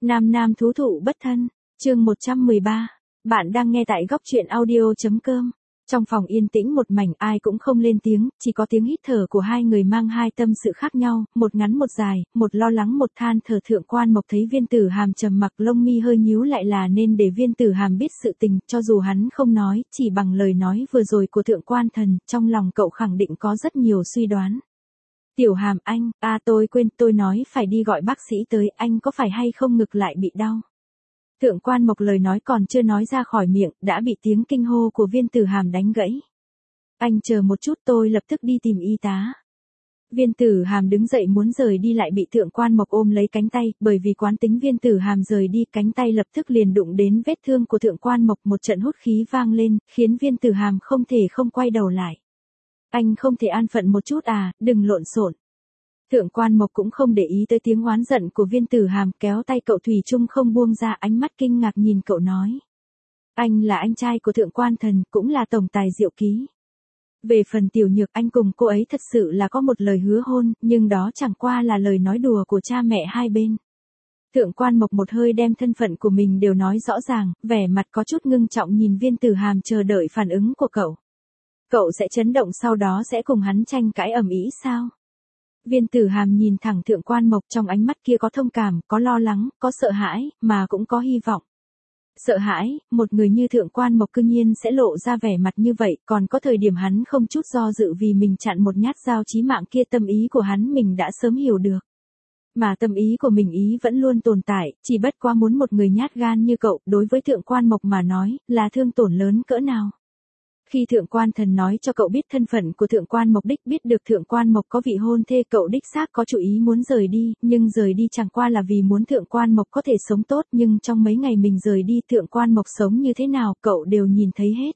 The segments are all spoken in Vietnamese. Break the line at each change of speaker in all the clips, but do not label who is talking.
Nam nam thú thụ bất thân, chương 113. Bạn đang nghe tại góc truyện audio.com. Trong phòng yên tĩnh một mảnh, ai cũng không lên tiếng, chỉ có tiếng hít thở của hai người mang hai tâm sự khác nhau, một ngắn một dài, một lo lắng một than thở. Thượng Quan Mộc thấy Viên Tử Hàm trầm mặc, lông mi hơi nhíu lại, là nên để Viên Tử Hàm biết sự tình, cho dù hắn không nói, chỉ bằng lời nói vừa rồi của Thượng Quan Thần, trong lòng cậu khẳng định có rất nhiều suy đoán. Tiểu Hàm anh, tôi quên, tôi nói phải đi gọi bác sĩ tới, anh có phải hay không ngực lại bị đau? Thượng Quan Mộc lời nói còn chưa nói ra khỏi miệng, đã bị tiếng kinh hô của Viên Tử Hàm đánh gãy. Anh chờ một chút, tôi lập tức đi tìm y tá. Viên Tử Hàm đứng dậy muốn rời đi, lại bị Thượng Quan Mộc ôm lấy cánh tay, bởi vì quán tính Viên Tử Hàm rời đi, cánh tay lập tức liền đụng đến vết thương của Thượng Quan Mộc, một trận hút khí vang lên, khiến Viên Tử Hàm không thể không quay đầu lại. Anh không thể an phận một chút à, đừng lộn xộn. Thượng Quan Mộc cũng không để ý tới tiếng oán giận của Viên Tử Hàm, kéo tay cậu thủy chung không buông ra, ánh mắt kinh ngạc nhìn cậu nói. Anh là anh trai của Thượng Quan Thần, cũng là tổng tài Diệu Ký. Về phần Tiểu Nhược, anh cùng cô ấy thật sự là có một lời hứa hôn, nhưng đó chẳng qua là lời nói đùa của cha mẹ hai bên. Thượng Quan Mộc một hơi đem thân phận của mình đều nói rõ ràng, vẻ mặt có chút ngưng trọng nhìn Viên Tử Hàm, chờ đợi phản ứng của cậu. Cậu sẽ chấn động, sau đó sẽ cùng hắn tranh cãi ầm ĩ sao? Viên Tử Hàm nhìn thẳng Thượng Quan Mộc, trong ánh mắt kia có thông cảm, có lo lắng, có sợ hãi, mà cũng có hy vọng. Sợ hãi, một người như Thượng Quan Mộc cư nhiên sẽ lộ ra vẻ mặt như vậy, còn có thời điểm hắn không chút do dự vì mình chặn một nhát dao chí mạng kia, tâm ý của hắn mình đã sớm hiểu được. Mà tâm ý của mình ý vẫn luôn tồn tại, chỉ bất quá muốn một người nhát gan như cậu, đối với Thượng Quan Mộc mà nói, là thương tổn lớn cỡ nào. Khi Thượng Quan Thần nói cho cậu biết thân phận của Thượng Quan Mộc, biết được Thượng Quan Mộc có vị hôn thê, cậu đích xác có chủ ý muốn rời đi, nhưng rời đi chẳng qua là vì muốn Thượng Quan Mộc có thể sống tốt, nhưng trong mấy ngày mình rời đi, Thượng Quan Mộc sống như thế nào, cậu đều nhìn thấy hết.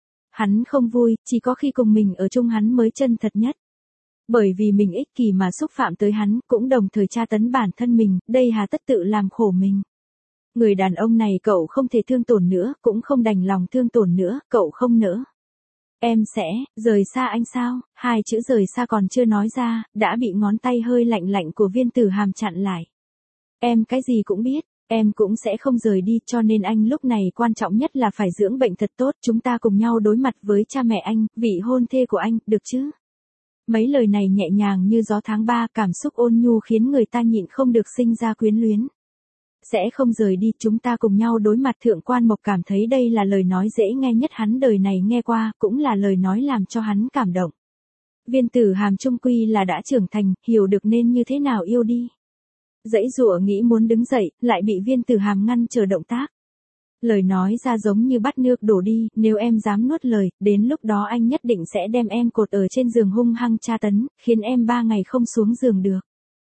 Hắn không vui, chỉ có khi cùng mình ở chung hắn mới chân thật nhất. Bởi vì mình ích kỷ mà xúc phạm tới hắn, cũng đồng thời tra tấn bản thân mình, đây hà tất tự làm khổ mình. Người đàn ông này cậu không thể thương tổn nữa, cũng không đành lòng thương tổn nữa, cậu không nỡ. Em sẽ rời xa anh sao? Hai chữ rời xa còn chưa nói ra, đã bị ngón tay hơi lạnh lạnh của Viên Tử Hàm chặn lại. Em cái gì cũng biết, em cũng sẽ không rời đi, cho nên anh lúc này quan trọng nhất là phải dưỡng bệnh thật tốt, chúng ta cùng nhau đối mặt với cha mẹ anh, vị hôn thê của anh, được chứ? Mấy lời này nhẹ nhàng như gió tháng 3, cảm xúc ôn nhu khiến người ta nhịn không được sinh ra quyến luyến. Sẽ không rời đi, chúng ta cùng nhau đối mặt. Thượng Quan Mộc cảm thấy đây là lời nói dễ nghe nhất hắn đời này nghe qua, cũng là lời nói làm cho hắn cảm động. Viên Tử Hàm trung quy là đã trưởng thành, hiểu được nên như thế nào yêu đi. Dãy dụa nghĩ muốn đứng dậy, lại bị Viên Tử Hàm ngăn trở động tác. Lời nói ra giống như bắt nước đổ đi, nếu em dám nuốt lời, đến lúc đó anh nhất định sẽ đem em cột ở trên giường hung hăng tra tấn, khiến em 3 ngày không xuống giường được.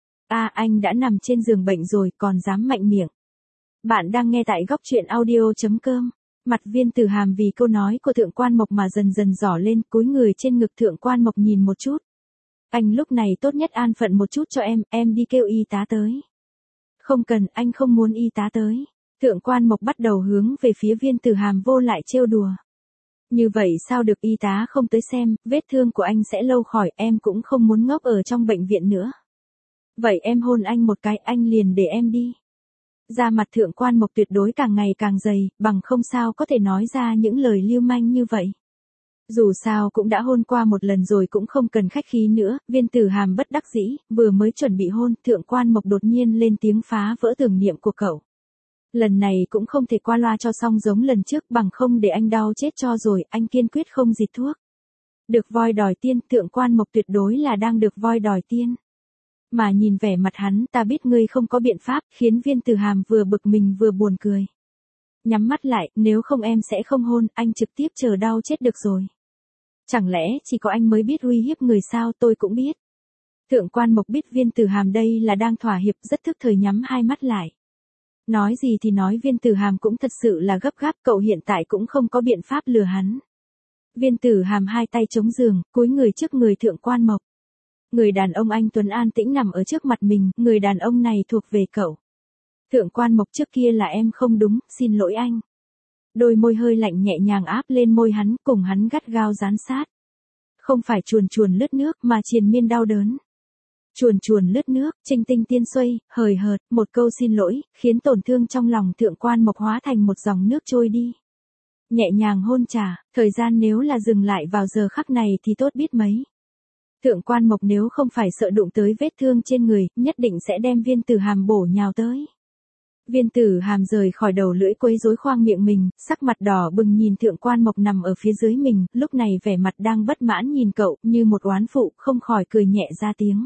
Anh đã nằm trên giường bệnh rồi, còn dám mạnh miệng. Bạn đang nghe tại góc truyện audio.com. Mặt Viên Tử Hàm vì câu nói của Thượng Quan Mộc mà dần dần đỏ lên, cúi người trên ngực Thượng Quan Mộc nhìn một chút. Anh lúc này tốt nhất an phận một chút cho em đi kêu y tá tới. Không cần, anh không muốn y tá tới. Thượng Quan Mộc bắt đầu hướng về phía Viên Tử Hàm vô lại trêu đùa. Như vậy sao được, y tá không tới xem, vết thương của anh sẽ lâu khỏi, em cũng không muốn ngốc ở trong bệnh viện nữa. Vậy em hôn anh một cái, anh liền để em đi. Da mặt Thượng Quan Mộc tuyệt đối càng ngày càng dày, bằng không sao có thể nói ra những lời lưu manh như vậy. Dù sao cũng đã hôn qua một lần rồi, cũng không cần khách khí nữa. Viên Tử Hàm bất đắc dĩ, vừa mới chuẩn bị hôn, Thượng Quan Mộc đột nhiên lên tiếng phá vỡ tưởng niệm của cậu. Lần này cũng không thể qua loa cho xong giống lần trước, bằng không để anh đau chết cho rồi, anh kiên quyết không dịch thuốc. Được voi đòi tiên, Thượng Quan Mộc tuyệt đối là đang được voi đòi tiên. Mà nhìn vẻ mặt hắn, ta biết ngươi không có biện pháp, khiến Viên Tử Hàm vừa bực mình vừa buồn cười. Nhắm mắt lại, nếu không em sẽ không hôn, anh trực tiếp chờ đau chết được rồi. Chẳng lẽ chỉ có anh mới biết uy hiếp người sao? Tôi cũng biết. Thượng Quan Mộc biết Viên Tử Hàm đây là đang thỏa hiệp, rất thức thời nhắm hai mắt lại. Nói gì thì nói, Viên Tử Hàm cũng thật sự là gấp gáp, cậu hiện tại cũng không có biện pháp lừa hắn. Viên Tử Hàm hai tay chống giường, cúi người trước người Thượng Quan Mộc. Người đàn ông anh tuấn an tĩnh nằm ở trước mặt mình, người đàn ông này thuộc về cậu. Thượng Quan Mộc, trước kia là em không đúng, xin lỗi anh. Đôi môi hơi lạnh nhẹ nhàng áp lên môi hắn, cùng hắn gắt gao dán sát. Không phải chuồn chuồn lướt nước mà triền miên đau đớn. Chuồn chuồn lướt nước, trinh tinh tiên xuây, hời hợt, một câu xin lỗi, khiến tổn thương trong lòng Thượng Quan Mộc hóa thành một dòng nước trôi đi. Nhẹ nhàng hôn trà, thời gian nếu là dừng lại vào giờ khắc này thì tốt biết mấy. Thượng Quan Mộc nếu không phải sợ đụng tới vết thương trên người, nhất định sẽ đem Viên Tử Hàm bổ nhào tới. Viên Tử Hàm rời khỏi đầu lưỡi quấy rối khoang miệng mình, sắc mặt đỏ bừng nhìn Thượng Quan Mộc nằm ở phía dưới mình, lúc này vẻ mặt đang bất mãn nhìn cậu, như một oán phụ, không khỏi cười nhẹ ra tiếng.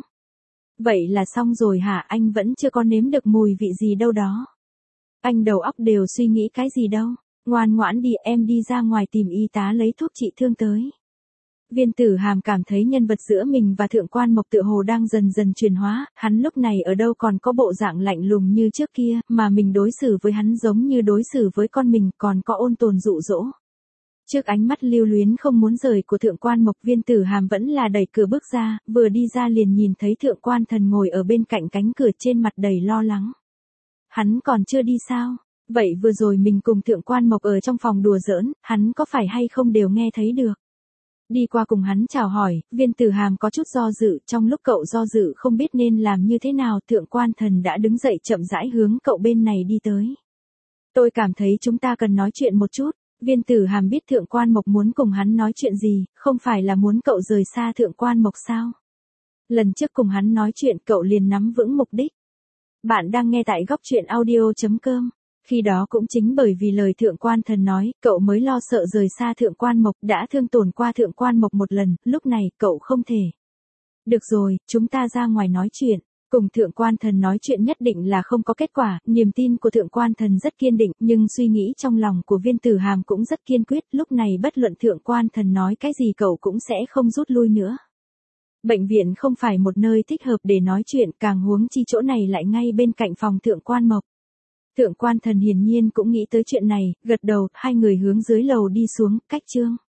Vậy là xong rồi hả, anh vẫn chưa có nếm được mùi vị gì đâu đó. Anh đầu óc đều suy nghĩ cái gì đâu, ngoan ngoãn đi, em đi ra ngoài tìm y tá lấy thuốc trị thương tới. Viên Tử Hàm cảm thấy nhân vật giữa mình và Thượng Quan Mộc tựa hồ đang dần dần chuyển hóa, hắn lúc này ở đâu còn có bộ dạng lạnh lùng như trước kia, mà mình đối xử với hắn giống như đối xử với con mình, còn có ôn tồn dụ dỗ. Trước ánh mắt lưu luyến không muốn rời của Thượng Quan Mộc, Viên Tử Hàm vẫn là đẩy cửa bước ra, vừa đi ra liền nhìn thấy Thượng Quan Thần ngồi ở bên cạnh cánh cửa trên mặt đầy lo lắng. Hắn còn chưa đi sao? Vậy vừa rồi mình cùng Thượng Quan Mộc ở trong phòng đùa giỡn, hắn có phải hay không đều nghe thấy được? Đi qua cùng hắn chào hỏi, Viên Tử Hàm có chút do dự, trong lúc cậu do dự không biết nên làm như thế nào, Thượng Quan Thần đã đứng dậy chậm rãi hướng cậu bên này đi tới. Tôi cảm thấy chúng ta cần nói chuyện một chút. Viên Tử Hàm biết Thượng Quan Mộc muốn cùng hắn nói chuyện gì, không phải là muốn cậu rời xa Thượng Quan Mộc sao? Lần trước cùng hắn nói chuyện cậu liền nắm vững mục đích. Bạn đang nghe tại góc truyện audio.com. Khi đó cũng chính bởi vì lời Thượng Quan Thần nói, cậu mới lo sợ rời xa Thượng Quan Mộc, đã thương tổn qua Thượng Quan Mộc một lần, lúc này cậu không thể. Được rồi, chúng ta ra ngoài nói chuyện. Cùng Thượng Quan Thần nói chuyện nhất định là không có kết quả, niềm tin của Thượng Quan Thần rất kiên định, nhưng suy nghĩ trong lòng của Viên Tử Hàm cũng rất kiên quyết, lúc này bất luận Thượng Quan Thần nói cái gì cậu cũng sẽ không rút lui nữa. Bệnh viện không phải một nơi thích hợp để nói chuyện, càng huống chi chỗ này lại ngay bên cạnh phòng Thượng Quan Mộc. Thượng Quan Thần hiển nhiên cũng nghĩ tới chuyện này, gật đầu, hai người hướng dưới lầu đi xuống, cách Trương